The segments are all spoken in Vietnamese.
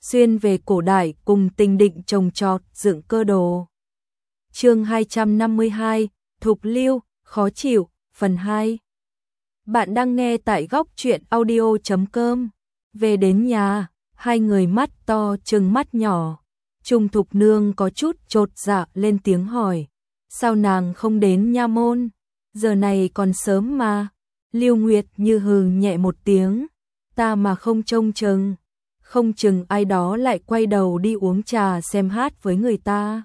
xuyên về cổ đại cùng tình định trồng trọt dựng cơ đồ. Chương 252, Thục Lưu, khó chịu, phần 2. Bạn đang nghe tại góc truyện audio.com. Về đến nhà, hai người mắt to trừng mắt nhỏ. Trung Thục Nương có chút chột dạ lên tiếng hỏi, sao nàng không đến nha môn? Giờ này còn sớm mà. Lưu Nguyệt Như hừ nhẹ một tiếng, ta mà không trông chừng, không chừng ai đó lại quay đầu đi uống trà xem hát với người ta.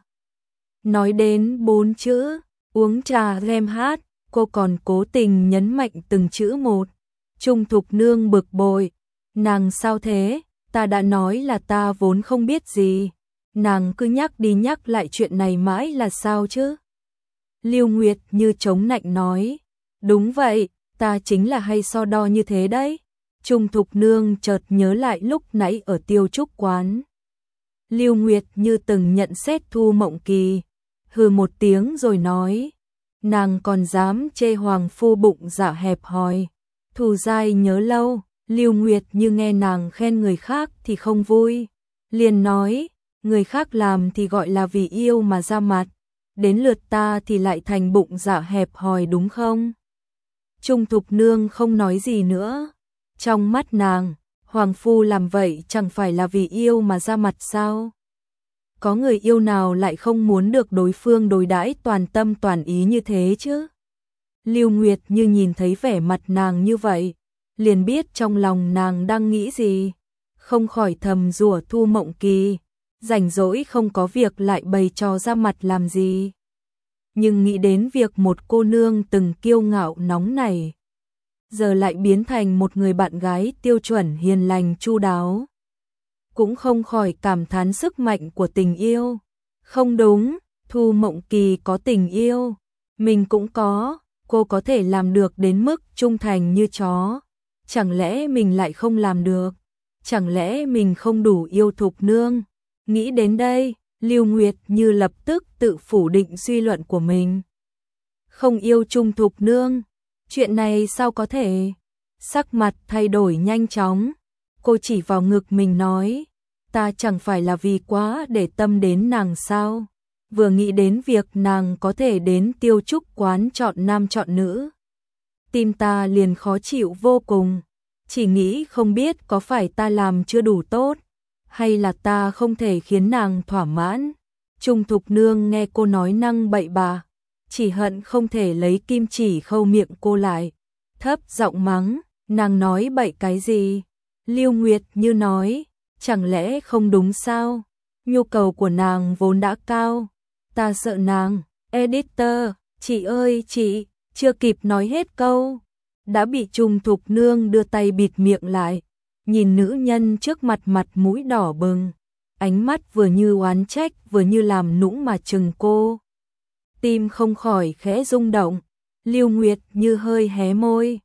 Nói đến 4 chữ, uống trà xem hát, cô còn cố tình nhấn mạnh từng chữ một. Trung Thục Nương bực bội, nàng sao thế, ta đã nói là ta vốn không biết gì, nàng cứ nhắc đi nhắc lại chuyện này mãi là sao chứ? Lưu Nguyệt Như chống nạnh nói, đúng vậy, ta chính là hay so đo như thế đấy. Trung Thục Nương chợt nhớ lại lúc nãy ở Tiêu Trúc quán. Lưu Nguyệt Như từng nhận xét Thu Mộng Kỳ, hừ một tiếng rồi nói, nàng còn dám chê hoàng phu bụng dạ hẹp hòi. Thù dai nhớ lâu, Lưu Nguyệt Như nghe nàng khen người khác thì không vui, liền nói, người khác làm thì gọi là vì yêu mà ra mặt, đến lượt ta thì lại thành bụng dạ hẹp hòi đúng không? Trung Thục Nương không nói gì nữa. Trong mắt nàng, hoàng phu làm vậy chẳng phải là vì yêu mà ra mặt sao? Có người yêu nào lại không muốn được đối phương đối đãi toàn tâm toàn ý như thế chứ? Lưu Nguyệt Như nhìn thấy vẻ mặt nàng như vậy, liền biết trong lòng nàng đang nghĩ gì, không khỏi thầm rủa Thu Mộng Kỳ, rảnh rỗi không có việc lại bày trò ra mặt làm gì. Nhưng nghĩ đến việc một cô nương từng kiêu ngạo nóng nảy, giờ lại biến thành một người bạn gái tiêu chuẩn hiền lành chu đáo, cũng không khỏi cảm thán sức mạnh của tình yêu. Không đúng, Thu Mộng Kỳ có tình yêu, mình cũng có, cô có thể làm được đến mức trung thành như chó, chẳng lẽ mình lại không làm được? Chẳng lẽ mình không đủ yêu Thục Nương? Nghĩ đến đây, Lưu Nguyệt Như lập tức tự phủ định suy luận của mình. Không yêu Trung Thục Nương, chuyện này sao có thể? Sắc mặt thay đổi nhanh chóng, cô chỉ vào ngực mình nói, ta chẳng phải là vì quá để tâm đến nàng sao? Vừa nghĩ đến việc nàng có thể đến Tiêu Trúc quán chọn nam chọn nữ, tim ta liền khó chịu vô cùng, chỉ nghĩ không biết có phải ta làm chưa đủ tốt, hay là ta không thể khiến nàng thỏa mãn. Trung Thục Nương nghe cô nói năng bậy bạ, chỉ hận không thể lấy kim chỉ khâu miệng cô lại, thấp giọng mắng, nàng nói bậy cái gì? Lưu Nguyệt Như nói, chẳng lẽ không đúng sao? Nhu cầu của nàng vốn đã cao, ta sợ nàng. Editor, chị ơi chị, chưa kịp nói hết câu, đã bị Trung Thục Nương đưa tay bịt miệng lại, nhìn nữ nhân trước mặt mặt mũi đỏ bừng, ánh mắt vừa như oán trách vừa như làm nũng mà chừng cô. Tim không khỏi khẽ rung động, Lưu Nguyệt Như hơi hé môi,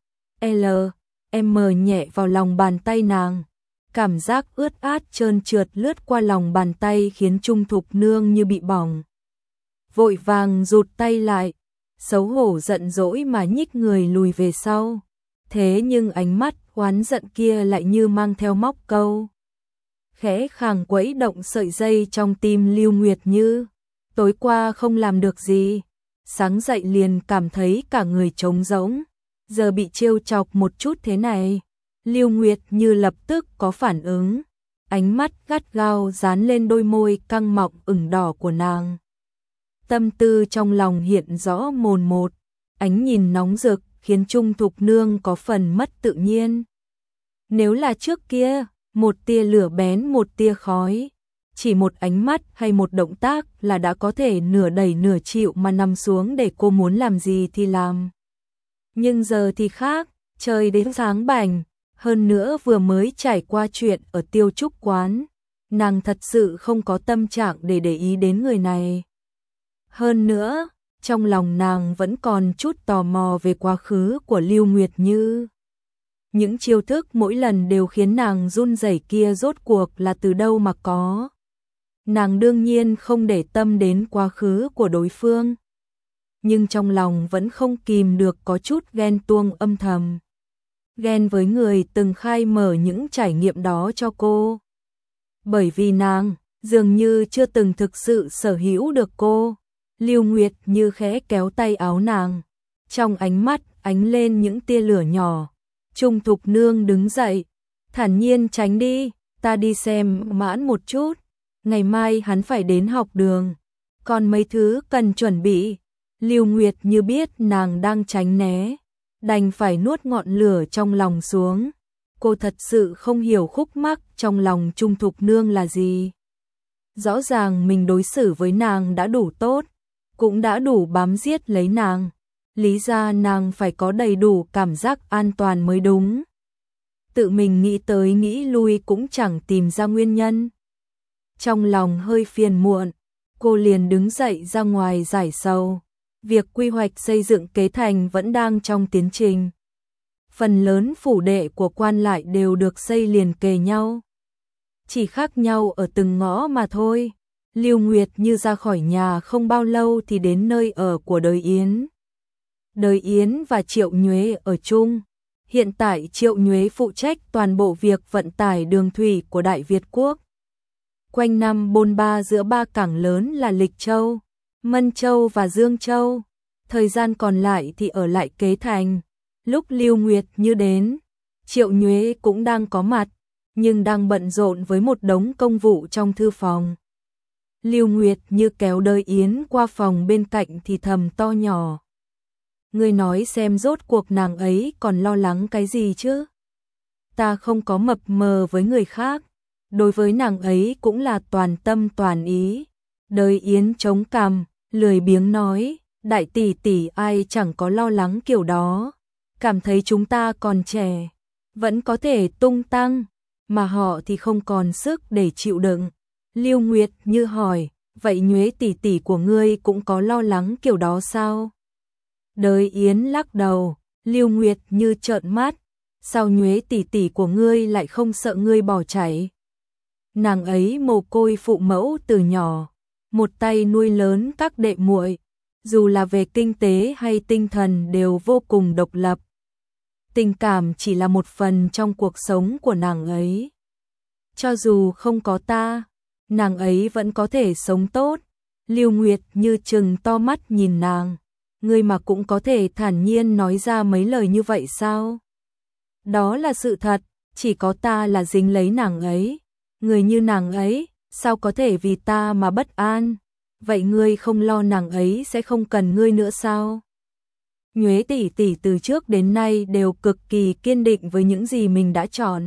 em mờ nhẹ vào lòng bàn tay nàng, cảm giác ướt át trơn trượt lướt qua lòng bàn tay khiến Trung Thục Nương như bị bỏng. Vội vàng rụt tay lại, xấu hổ giận dỗi mà nhích người lùi về sau, thế nhưng ánh mắt oán giận kia lại như mang theo móc câu. Khẽ khàng quẫy động sợi dây trong tim Lưu Nguyệt Như, tối qua không làm được gì, sáng dậy liền cảm thấy cả người trống rỗng, giờ bị trêu chọc một chút thế này, Lưu Nguyệt Như lập tức có phản ứng, ánh mắt gắt gao dán lên đôi môi căng mọng ửng đỏ của nàng. Tâm tư trong lòng hiện rõ mồn một, ánh nhìn nóng rực khiến Trung Thục Nương có phần mất tự nhiên. Nếu là trước kia, một tia lửa bén một tia khói, chỉ một ánh mắt hay một động tác là đã có thể nửa đẩy nửa chịu mà nằm xuống để cô muốn làm gì thì làm. Nhưng giờ thì khác, trời đến sáng bảnh, hơn nữa vừa mới trải qua chuyện ở Tiêu Trúc quán, nàng thật sự không có tâm trạng để ý đến người này. Hơn nữa, trong lòng nàng vẫn còn chút tò mò về quá khứ của Lưu Nguyệt Như. Những chiêu thức mỗi lần đều khiến nàng run rẩy kia rốt cuộc là từ đâu mà có. Nàng đương nhiên không để tâm đến quá khứ của đối phương, nhưng trong lòng vẫn không kìm được có chút ghen tuông âm thầm. Ghen với người từng khai mở những trải nghiệm đó cho cô. bởi vì nàng dường như chưa từng thực sự sở hữu được cô. Lưu Nguyệt Như khẽ kéo tay áo nàng, trong ánh mắt ánh lên những tia lửa nhỏ. Trung Thục Nương đứng dậy, thản nhiên tránh đi, ta đi xem Mãn một chút, ngày mai hắn phải đến học đường, còn mấy thứ cần chuẩn bị. Lưu Nguyệt Như biết nàng đang tránh né, đành phải nuốt ngọn lửa trong lòng xuống. Cô thật sự không hiểu khúc mắc trong lòng Trung Thục Nương là gì. Rõ ràng mình đối xử với nàng đã đủ tốt, cũng đã đủ bám giết lấy nàng. Lý ra nàng phải có đầy đủ cảm giác an toàn mới đúng. Tự mình nghĩ tới nghĩ lui cũng chẳng tìm ra nguyên nhân. Trong lòng hơi phiền muộn, cô liền đứng dậy ra ngoài giải sầu. Việc quy hoạch xây dựng Kế Thành vẫn đang trong tiến trình. Phần lớn phủ đệ của quan lại đều được xây liền kề nhau, chỉ khác nhau ở từng ngõ mà thôi. Lưu Nguyệt Như ra khỏi nhà không bao lâu thì đến nơi ở của Đới Yến. Đới Yến và Triệu Nhuế ở chung. Hiện tại Triệu Nhuế phụ trách toàn bộ việc vận tải đường thủy của Đại Việt Quốc. Quanh năm bôn ba giữa ba cảng lớn là Lịch Châu, Mân Châu và Dương Châu. Thời gian còn lại thì ở lại Kế Thành. Lúc Lưu Nguyệt Như đến, Triệu Nhuế cũng đang có mặt, nhưng đang bận rộn với một đống công vụ trong thư phòng. Lưu Nguyệt Như kéo Đới Yến qua phòng bên cạnh thì thầm to nhỏ. Ngươi nói xem rốt cuộc nàng ấy còn lo lắng cái gì chứ? Ta không có mập mờ với người khác, đối với nàng ấy cũng là toàn tâm toàn ý. Đới Yến chống cằm, lười biếng nói, đại tỷ tỷ ai chẳng có lo lắng kiểu đó, cảm thấy chúng ta còn trẻ, vẫn có thể tung tăng, mà họ thì không còn sức để chịu đựng. Lưu Nguyệt Như hỏi, vậy Nhuế tỷ tỷ của ngươi cũng có lo lắng kiểu đó sao? Đới Yến lắc đầu. Lưu Nguyệt Như trợn mắt, sao Nhuế tỷ tỷ của ngươi lại không sợ ngươi bỏ chạy? Nàng ấy mồ côi phụ mẫu từ nhỏ, một tay nuôi lớn các đệ muội, dù là về kinh tế hay tinh thần đều vô cùng độc lập. Tình cảm chỉ là một phần trong cuộc sống của nàng ấy. Cho dù không có ta, nàng ấy vẫn có thể sống tốt. Lưu Nguyệt Như trừng to mắt nhìn nàng, ngươi mà cũng có thể thản nhiên nói ra mấy lời như vậy sao? Đó là sự thật, chỉ có ta là dính lấy nàng ấy. Người như nàng ấy, sao có thể vì ta mà bất an? Vậy ngươi không lo nàng ấy sẽ không cần ngươi nữa sao? Nhuế tỷ tỷ từ trước đến nay đều cực kỳ kiên định với những gì mình đã chọn.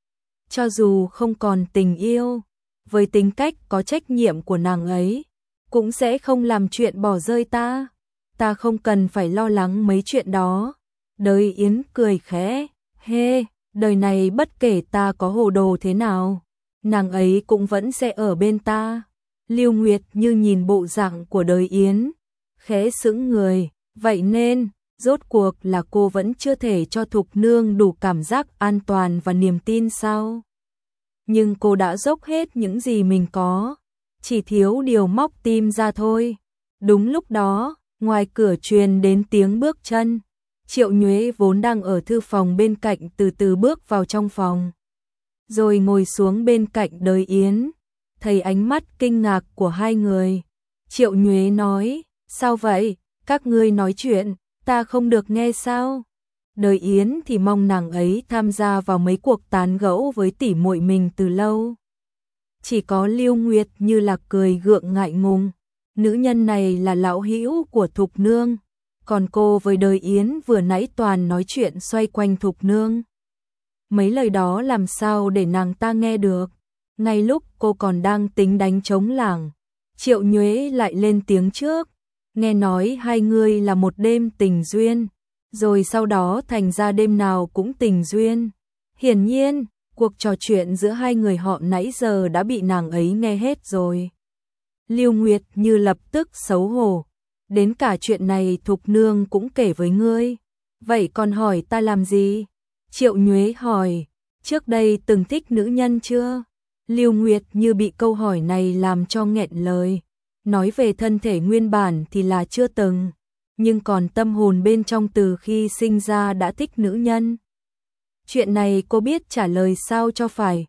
Cho dù không còn tình yêu, với tính cách có trách nhiệm của nàng ấy, cũng sẽ không làm chuyện bỏ rơi ta. Ta không cần phải lo lắng mấy chuyện đó. Đới Yến cười khẽ, hê, đời này bất kể ta có hồ đồ thế nào, nàng ấy cũng vẫn sẽ ở bên ta. Lưu Nguyệt Như nhìn bộ dạng của Đới Yến, khẽ sững người, vậy nên, rốt cuộc là cô vẫn chưa thể cho Thục Nương đủ cảm giác an toàn và niềm tin sao? Nhưng cô đã dốc hết những gì mình có, chỉ thiếu điều móc tim ra thôi. Đúng lúc đó, ngoài cửa truyền đến tiếng bước chân. Triệu Nhuế vốn đang ở thư phòng bên cạnh từ từ bước vào trong phòng, rồi ngồi xuống bên cạnh Đới Yến. Thấy ánh mắt kinh ngạc của hai người, Triệu Nhuế nói, sao vậy, các ngươi nói chuyện, ta không được nghe sao? Đới Yến thì mong nàng ấy tham gia vào mấy cuộc tán gẫu với tỷ muội mình từ lâu. Chỉ có Lưu Nguyệt Như là cười gượng ngại ngùng, nữ nhân này là lão hữu của Thục Nương, còn cô với Đới Yến vừa nãy toàn nói chuyện xoay quanh Thục Nương. Mấy lời đó làm sao để nàng ta nghe được? Ngay lúc cô còn đang tính đánh trống lảng, Triệu Nhuế lại lên tiếng trước, nghe nói hai người là một đêm tình duyên, rồi sau đó thành ra đêm nào cũng tình duyên. Hiển nhiên, cuộc trò chuyện giữa hai người họ nãy giờ đã bị nàng ấy nghe hết rồi. Lưu Nguyệt Như lập tức xấu hổ, đến cả chuyện này Thục Nương cũng kể với ngươi, vậy còn hỏi ta làm gì? Triệu Nhuế hỏi, trước đây từng thích nữ nhân chưa? Lưu Nguyệt Như bị câu hỏi này làm cho nghẹn lời, nói về thân thể nguyên bản thì là chưa từng, nhưng còn tâm hồn bên trong từ khi sinh ra đã thích nữ nhân. Chuyện này cô biết trả lời sao cho phải.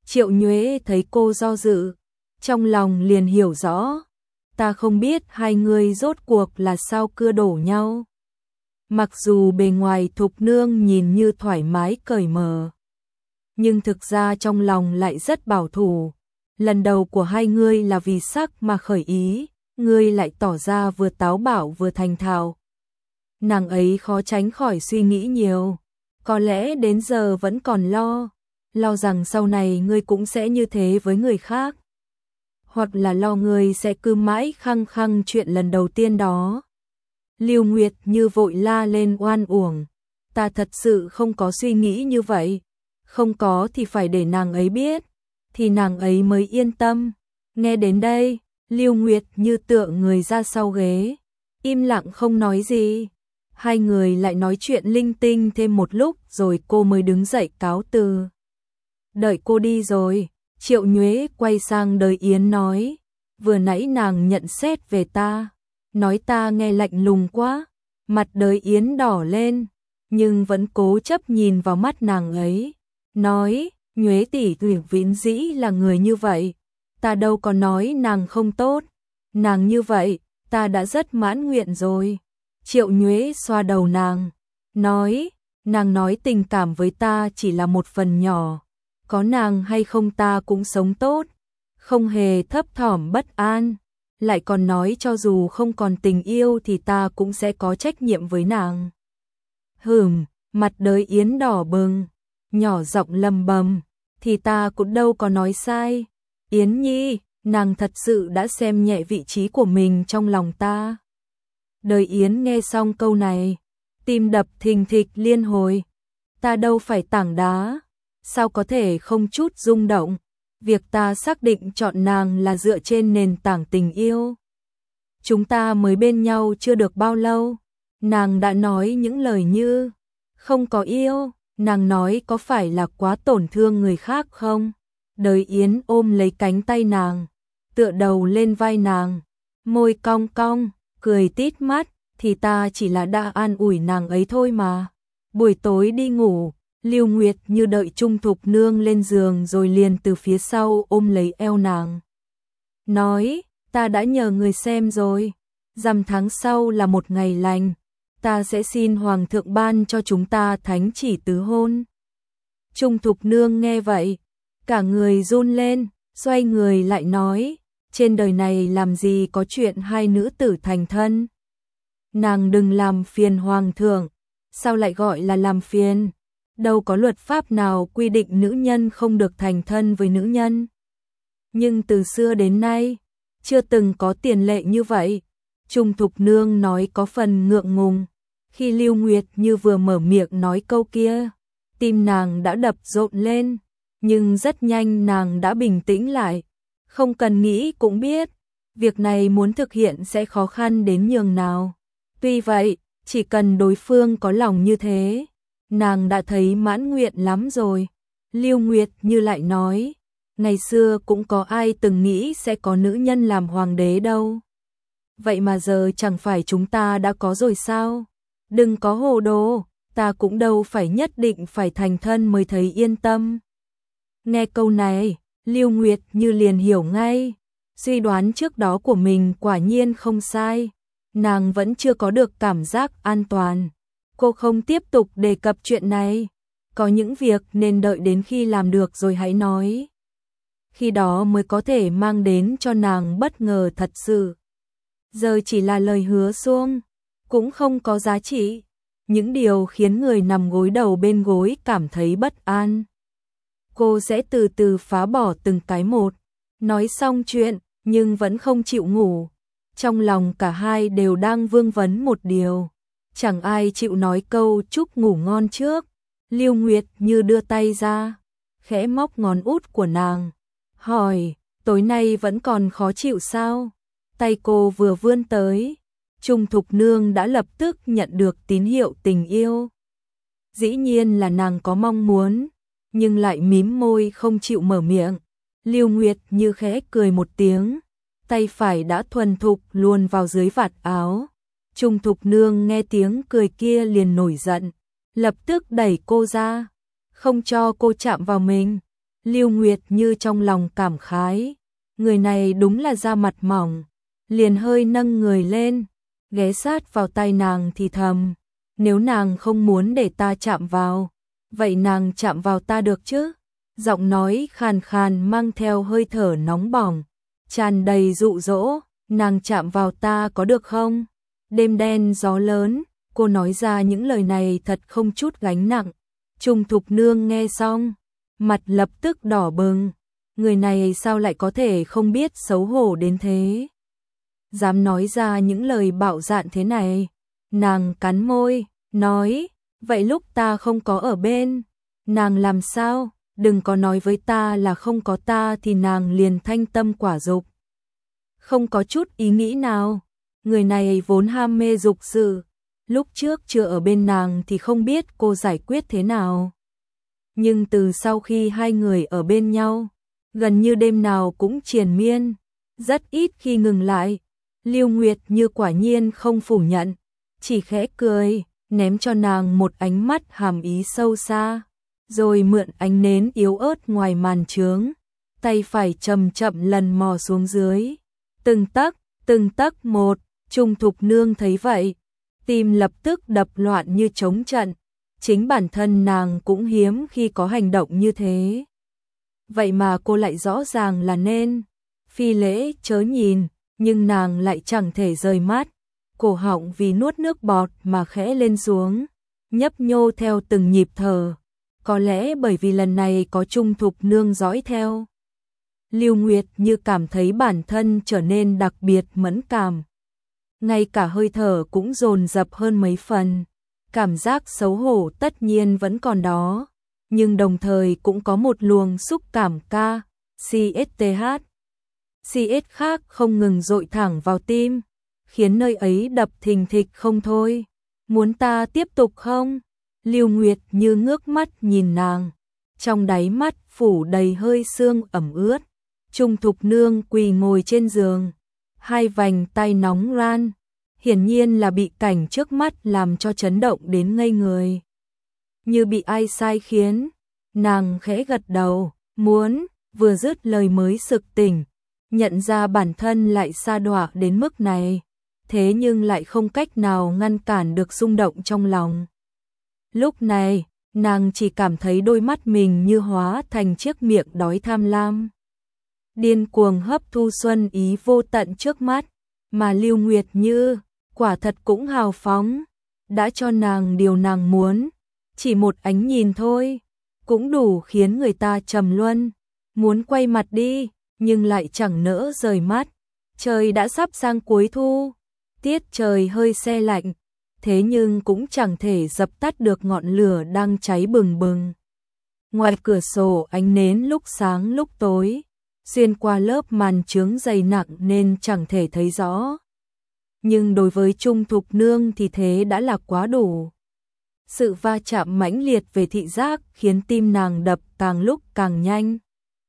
Triệu Nhuế thấy cô do dự, trong lòng liền hiểu rõ, ta không biết hai người rốt cuộc là sao cưa đổ nhau. Mặc dù bề ngoài Thục Nương nhìn như thoải mái cởi mở, nhưng thực ra trong lòng lại rất bảo thủ. Lần đầu của hai ngươi là vì sắc mà khởi ý, ngươi lại tỏ ra vừa táo bạo vừa thành thạo. Nàng ấy khó tránh khỏi suy nghĩ nhiều, có lẽ đến giờ vẫn còn lo rằng sau này ngươi cũng sẽ như thế với người khác. Hoặc là lo ngươi sẽ cứ mãi khăng khăng chuyện lần đầu tiên đó. Lưu Nguyệt như vội la lên oan uổng, ta thật sự không có suy nghĩ như vậy, không có thì phải để nàng ấy biết, thì nàng ấy mới yên tâm. Nghe đến đây, Lưu Nguyệt như tựa người ra sau ghế, im lặng không nói gì. Hai người lại nói chuyện linh tinh thêm một lúc rồi cô mới đứng dậy cáo từ. Đợi cô đi rồi, Triệu Nhuế quay sang Đới Yến nói, vừa nãy nàng nhận xét về ta, nói ta nghe lạnh lùng quá. Mặt Đới Yến đỏ lên, nhưng vẫn cố chấp nhìn vào mắt nàng ấy, nói, Nhuế tỷ vĩnh dĩ là người như vậy, ta đâu có nói nàng không tốt, nàng như vậy, ta đã rất mãn nguyện rồi. Triệu Nhuế xoa đầu nàng, nói, nàng nói tình cảm với ta chỉ là một phần nhỏ, có nàng hay không ta cũng sống tốt, không hề thấp thỏm bất an, lại còn nói cho dù không còn tình yêu thì ta cũng sẽ có trách nhiệm với nàng. Mặt Đới Yến đỏ bừng, nhỏ giọng lầm bầm, thì ta cũng đâu có nói sai. Yến Nhi, nàng thật sự đã xem nhẹ vị trí của mình trong lòng ta. Đới Yến nghe xong câu này, tim đập thình thịch liên hồi. Ta đâu phải tảng đá, sao có thể không chút rung động. Việc ta xác định chọn nàng là dựa trên nền tảng tình yêu. Chúng ta mới bên nhau chưa được bao lâu, nàng đã nói những lời như không có yêu, nàng nói có phải là quá tổn thương người khác không? Đới Yến ôm lấy cánh tay nàng, tựa đầu lên vai nàng, môi cong cong, cười tít mắt, thì ta chỉ là đã an ủi nàng ấy thôi mà. Buổi tối đi ngủ, Lưu Nguyệt như đợi Trung Thục Nương lên giường rồi liền từ phía sau ôm lấy eo nàng. Nói, ta đã nhờ người xem rồi, rằm tháng sau là một ngày lành, ta sẽ xin Hoàng thượng ban cho chúng ta thánh chỉ tứ hôn. Trung Thục Nương nghe vậy, cả người run lên, xoay người lại nói, trên đời này làm gì có chuyện hai nữ tử thành thân. Nàng đừng làm phiền Hoàng thượng, sao lại gọi là làm phiền? Đâu có luật pháp nào quy định nữ nhân không được thành thân với nữ nhân. Nhưng từ xưa đến nay, chưa từng có tiền lệ như vậy. Trung Thục Nương nói có phần ngượng ngùng. Khi Lưu Nguyệt như vừa mở miệng nói câu kia, tim nàng đã đập rộn lên, nhưng rất nhanh nàng đã bình tĩnh lại. Không cần nghĩ cũng biết, việc này muốn thực hiện sẽ khó khăn đến nhường nào. Tuy vậy, chỉ cần đối phương có lòng như thế, nàng đã thấy mãn nguyện lắm rồi. Lưu Nguyệt như lại nói, ngày xưa cũng có ai từng nghĩ sẽ có nữ nhân làm hoàng đế đâu. Vậy mà giờ chẳng phải chúng ta đã có rồi sao? Đừng có hồ đồ, ta cũng đâu phải nhất định phải thành thân mới thấy yên tâm. Nghe câu này, Lưu Nguyệt như liền hiểu ngay, suy đoán trước đó của mình quả nhiên không sai, nàng vẫn chưa có được cảm giác an toàn. Cô không tiếp tục đề cập chuyện này, có những việc nên đợi đến khi làm được rồi hãy nói. Khi đó mới có thể mang đến cho nàng bất ngờ thật sự. Giờ chỉ là lời hứa suông, cũng không có giá trị, những điều khiến người nằm gối đầu bên gối cảm thấy bất an. Cô sẽ từ từ phá bỏ từng cái một, nói xong chuyện nhưng vẫn không chịu ngủ. Trong lòng cả hai đều đang vương vấn một điều, chẳng ai chịu nói câu chúc ngủ ngon trước. Lưu Nguyệt như đưa tay ra, khẽ móc ngón út của nàng, hỏi, tối nay vẫn còn khó chịu sao? Tay cô vừa vươn tới, Trung Thục Nương đã lập tức nhận được tín hiệu tình yêu. Dĩ nhiên là nàng có mong muốn, nhưng lại mím môi không chịu mở miệng. Lưu Nguyệt như khẽ cười một tiếng, tay phải đã thuần thục luồn vào dưới vạt áo. Trung Thục Nương nghe tiếng cười kia liền nổi giận, lập tức đẩy cô ra, không cho cô chạm vào mình. Lưu Nguyệt Như trong lòng cảm khái, người này đúng là da mặt mỏng, liền hơi nâng người lên, ghé sát vào tai nàng thì thầm, nếu nàng không muốn để ta chạm vào, vậy nàng chạm vào ta được chứ? Giọng nói khàn khàn mang theo hơi thở nóng bỏng, tràn đầy dụ dỗ, nàng chạm vào ta có được không? Đêm đen gió lớn, cô nói ra những lời này thật không chút gánh nặng. Trung Thục Nương nghe xong, mặt lập tức đỏ bừng, người này sao lại có thể không biết xấu hổ đến thế? Dám nói ra những lời bạo dạn thế này, nàng cắn môi, nói, vậy lúc ta không có ở bên, nàng làm sao? Đừng có nói với ta là không có ta thì nàng liền thanh tâm quả dục. Không có chút ý nghĩ nào, người này vốn ham mê dục sự, lúc trước chưa ở bên nàng thì không biết cô giải quyết thế nào. Nhưng từ sau khi hai người ở bên nhau, gần như đêm nào cũng triền miên, rất ít khi ngừng lại. Lưu Nguyệt Như quả nhiên không phủ nhận, chỉ khẽ cười, ném cho nàng một ánh mắt hàm ý sâu xa, rồi mượn ánh nến yếu ớt ngoài màn trướng, tay phải chậm chậm lần mò xuống dưới. Từng tấc một, Trung Thục Nương thấy vậy, tim lập tức đập loạn như trống trận, chính bản thân nàng cũng hiếm khi có hành động như thế. Vậy mà cô lại rõ ràng là nên phi lễ chớ nhìn, nhưng nàng lại chẳng thể rời mắt, cổ họng vì nuốt nước bọt mà khẽ lên xuống, nhấp nhô theo từng nhịp thở. Có lẽ bởi vì lần này có Trung Thục Nương dõi theo, Lưu Nguyệt Như cảm thấy bản thân trở nên đặc biệt mẫn cảm. Ngay cả hơi thở cũng dồn dập hơn mấy phần. Cảm giác xấu hổ tất nhiên vẫn còn đó, nhưng đồng thời cũng có một luồng xúc cảm CSTH khác không ngừng dội thẳng vào tim, khiến nơi ấy đập thình thịch không thôi. Muốn ta tiếp tục không? Lưu Nguyệt Như ngước mắt nhìn nàng, trong đáy mắt phủ đầy hơi sương ẩm ướt. Trung Thục Nương quỳ ngồi trên giường, hai vành tay nóng ran, hiển nhiên là bị cảnh trước mắt làm cho chấn động đến ngây người. Như bị ai sai khiến, nàng khẽ gật đầu, muốn, vừa dứt lời mới sực tỉnh, nhận ra bản thân lại sa đọa đến mức này, thế nhưng lại không cách nào ngăn cản được xung động trong lòng. Lúc này, nàng chỉ cảm thấy đôi mắt mình như hóa thành chiếc miệng đói tham lam, điên cuồng hấp thu xuân ý vô tận trước mắt, mà Lưu Nguyệt Như quả thật cũng hào phóng, đã cho nàng điều nàng muốn, chỉ một ánh nhìn thôi, cũng đủ khiến người ta trầm luân, muốn quay mặt đi, nhưng lại chẳng nỡ rời mắt. Trời đã sắp sang cuối thu, tiết trời hơi se lạnh, thế nhưng cũng chẳng thể dập tắt được ngọn lửa đang cháy bừng bừng. Ngoài cửa sổ ánh nến lúc sáng lúc tối, xuyên qua lớp màn trướng dày nặng nên chẳng thể thấy rõ. Nhưng đối với Trung Thục Nương thì thế đã là quá đủ. Sự va chạm mãnh liệt về thị giác khiến tim nàng đập càng lúc càng nhanh.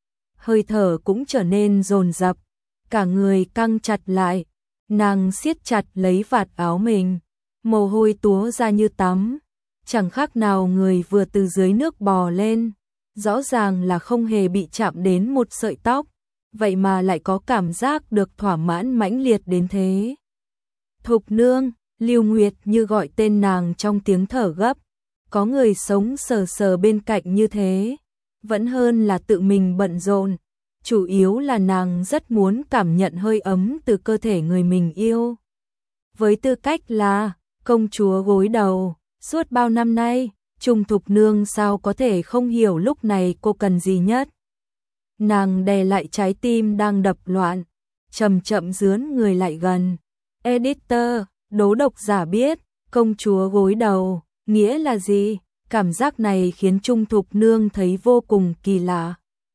Hơi thở cũng trở nên dồn dập, cả người căng chặt lại, nàng siết chặt lấy vạt áo mình, mồ hôi túa ra như tắm, chẳng khác nào người vừa từ dưới nước bò lên, rõ ràng là không hề bị chạm đến một sợi tóc, vậy mà lại có cảm giác được thỏa mãn mãnh liệt đến thế. Thục Nương, Lưu Nguyệt Như gọi tên nàng trong tiếng thở gấp, có người sống sờ sờ bên cạnh như thế, vẫn hơn là tự mình bận rộn, chủ yếu là nàng rất muốn cảm nhận hơi ấm từ cơ thể người mình yêu. Với tư cách là công chúa gối đầu, suốt bao năm nay, Trung Thục Nương sao có thể không hiểu lúc này cô cần gì nhất. Nàng đè lại trái tim đang đập loạn, chậm chậm dướn người lại gần. Editor, đố độc giả biết, công chúa gối đầu, nghĩa là gì? Cảm giác này khiến Trung Thục Nương thấy vô cùng kỳ lạ.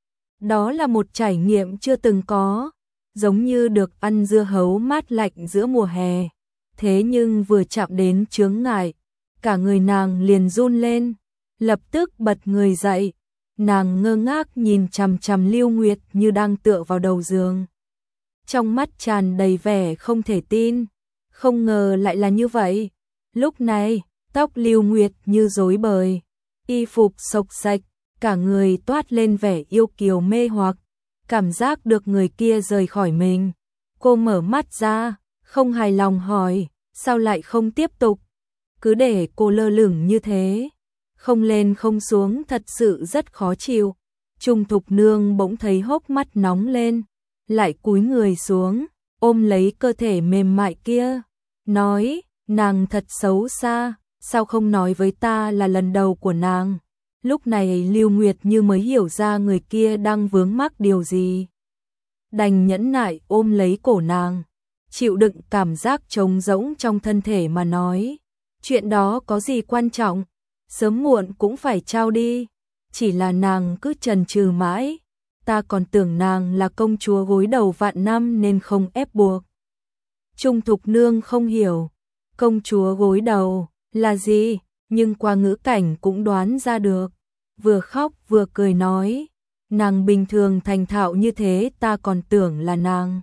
Đó là một trải nghiệm chưa từng có, giống như được ăn dưa hấu mát lạnh giữa mùa hè. Thế nhưng vừa chạm đến chướng ngại, cả người nàng liền run lên, lập tức bật người dậy. Nàng ngơ ngác nhìn chằm chằm Lưu Nguyệt Như đang tựa vào đầu giường. Trong mắt tràn đầy vẻ không thể tin, không ngờ lại là như vậy. Lúc này, tóc Lưu Nguyệt Như rối bời, y phục xộc xạch, cả người toát lên vẻ yêu kiều mê hoặc, cảm giác được người kia rời khỏi mình. Cô mở mắt ra, không hài lòng hỏi, sao lại không tiếp tục? Cứ để cô lơ lửng như thế, không lên không xuống thật sự rất khó chịu. Trung Thục Nương bỗng thấy hốc mắt nóng lên, lại cúi người xuống, ôm lấy cơ thể mềm mại kia, nói, nàng thật xấu xa, sao không nói với ta là lần đầu của nàng. Lúc này Lưu Nguyệt như mới hiểu ra người kia đang vướng mắc điều gì. Đành nhẫn nại ôm lấy cổ nàng, chịu đựng cảm giác trống rỗng trong thân thể mà nói, chuyện đó có gì quan trọng, sớm muộn cũng phải trao đi, chỉ là nàng cứ chần chừ mãi, ta còn tưởng nàng là công chúa gối đầu vạn năm nên không ép buộc. Trung Thục Nương không hiểu, công chúa gối đầu là gì, nhưng qua ngữ cảnh cũng đoán ra được, vừa khóc vừa cười nói, nàng bình thường thành thạo như thế ta còn tưởng là nàng.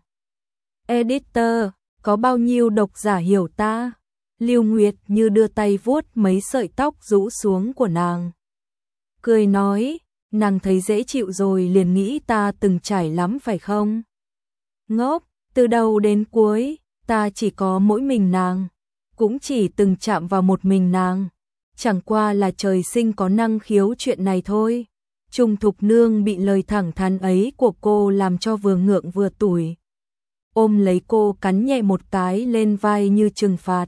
Editor, có bao nhiêu độc giả hiểu ta? Lưu Nguyệt như đưa tay vuốt mấy sợi tóc rũ xuống của nàng. Cười nói, nàng thấy dễ chịu rồi liền nghĩ ta từng trải lắm phải không? Ngốc, từ đầu đến cuối, ta chỉ có mỗi mình nàng, cũng chỉ từng chạm vào một mình nàng, chẳng qua là trời sinh có năng khiếu chuyện này thôi. Trung Thục Nương bị lời thẳng thắn ấy của cô làm cho vừa ngượng vừa tủi. Ôm lấy cô cắn nhẹ một cái lên vai như trừng phạt.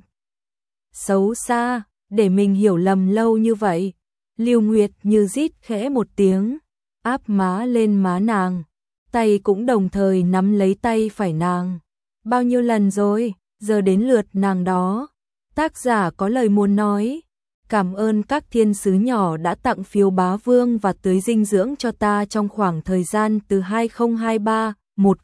Xấu xa, để mình hiểu lầm lâu như vậy. Lưu Nguyệt như rít khẽ một tiếng, áp má lên má nàng, tay cũng đồng thời nắm lấy tay phải nàng. Bao nhiêu lần rồi, giờ đến lượt nàng đó. Tác giả có lời muốn nói. Cảm ơn các thiên sứ nhỏ đã tặng phiếu bá vương và tưới dinh dưỡng cho ta trong khoảng thời gian từ 2023, 10,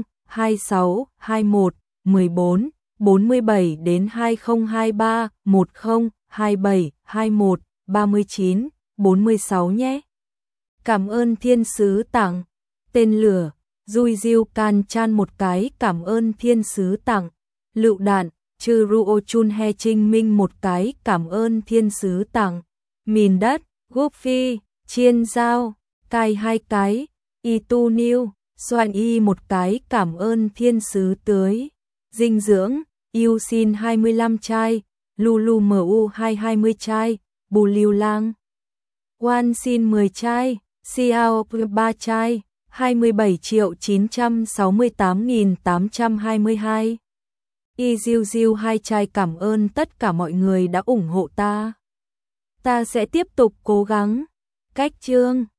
26, 21, 14, 47 đến 2023, 10, 27, 21, 39, 46 nhé. Cảm ơn thiên sứ tặng. Tên lửa, Dui Diêu Can Chan một cái cảm ơn thiên sứ tặng. Lựu đạn, Chư Ruo Chun He Trinh Minh một cái cảm ơn thiên sứ tặng. Mìn đất, Goofy, Chiên Giao, Cai hai cái, Y Tu Niu, Soạn Y một cái cảm ơn thiên sứ tưới. Dinh dưỡng, Yêu Xin 25 chai, Lulu Mu 220 chai, Bù Liêu Lang. Wan Xin 10 chai, Xiao 3 chai, 27.968.822. Y Diêu Diêu 2 chai cảm ơn tất cả mọi người đã ủng hộ ta. Ta sẽ tiếp tục cố gắng. Cách chương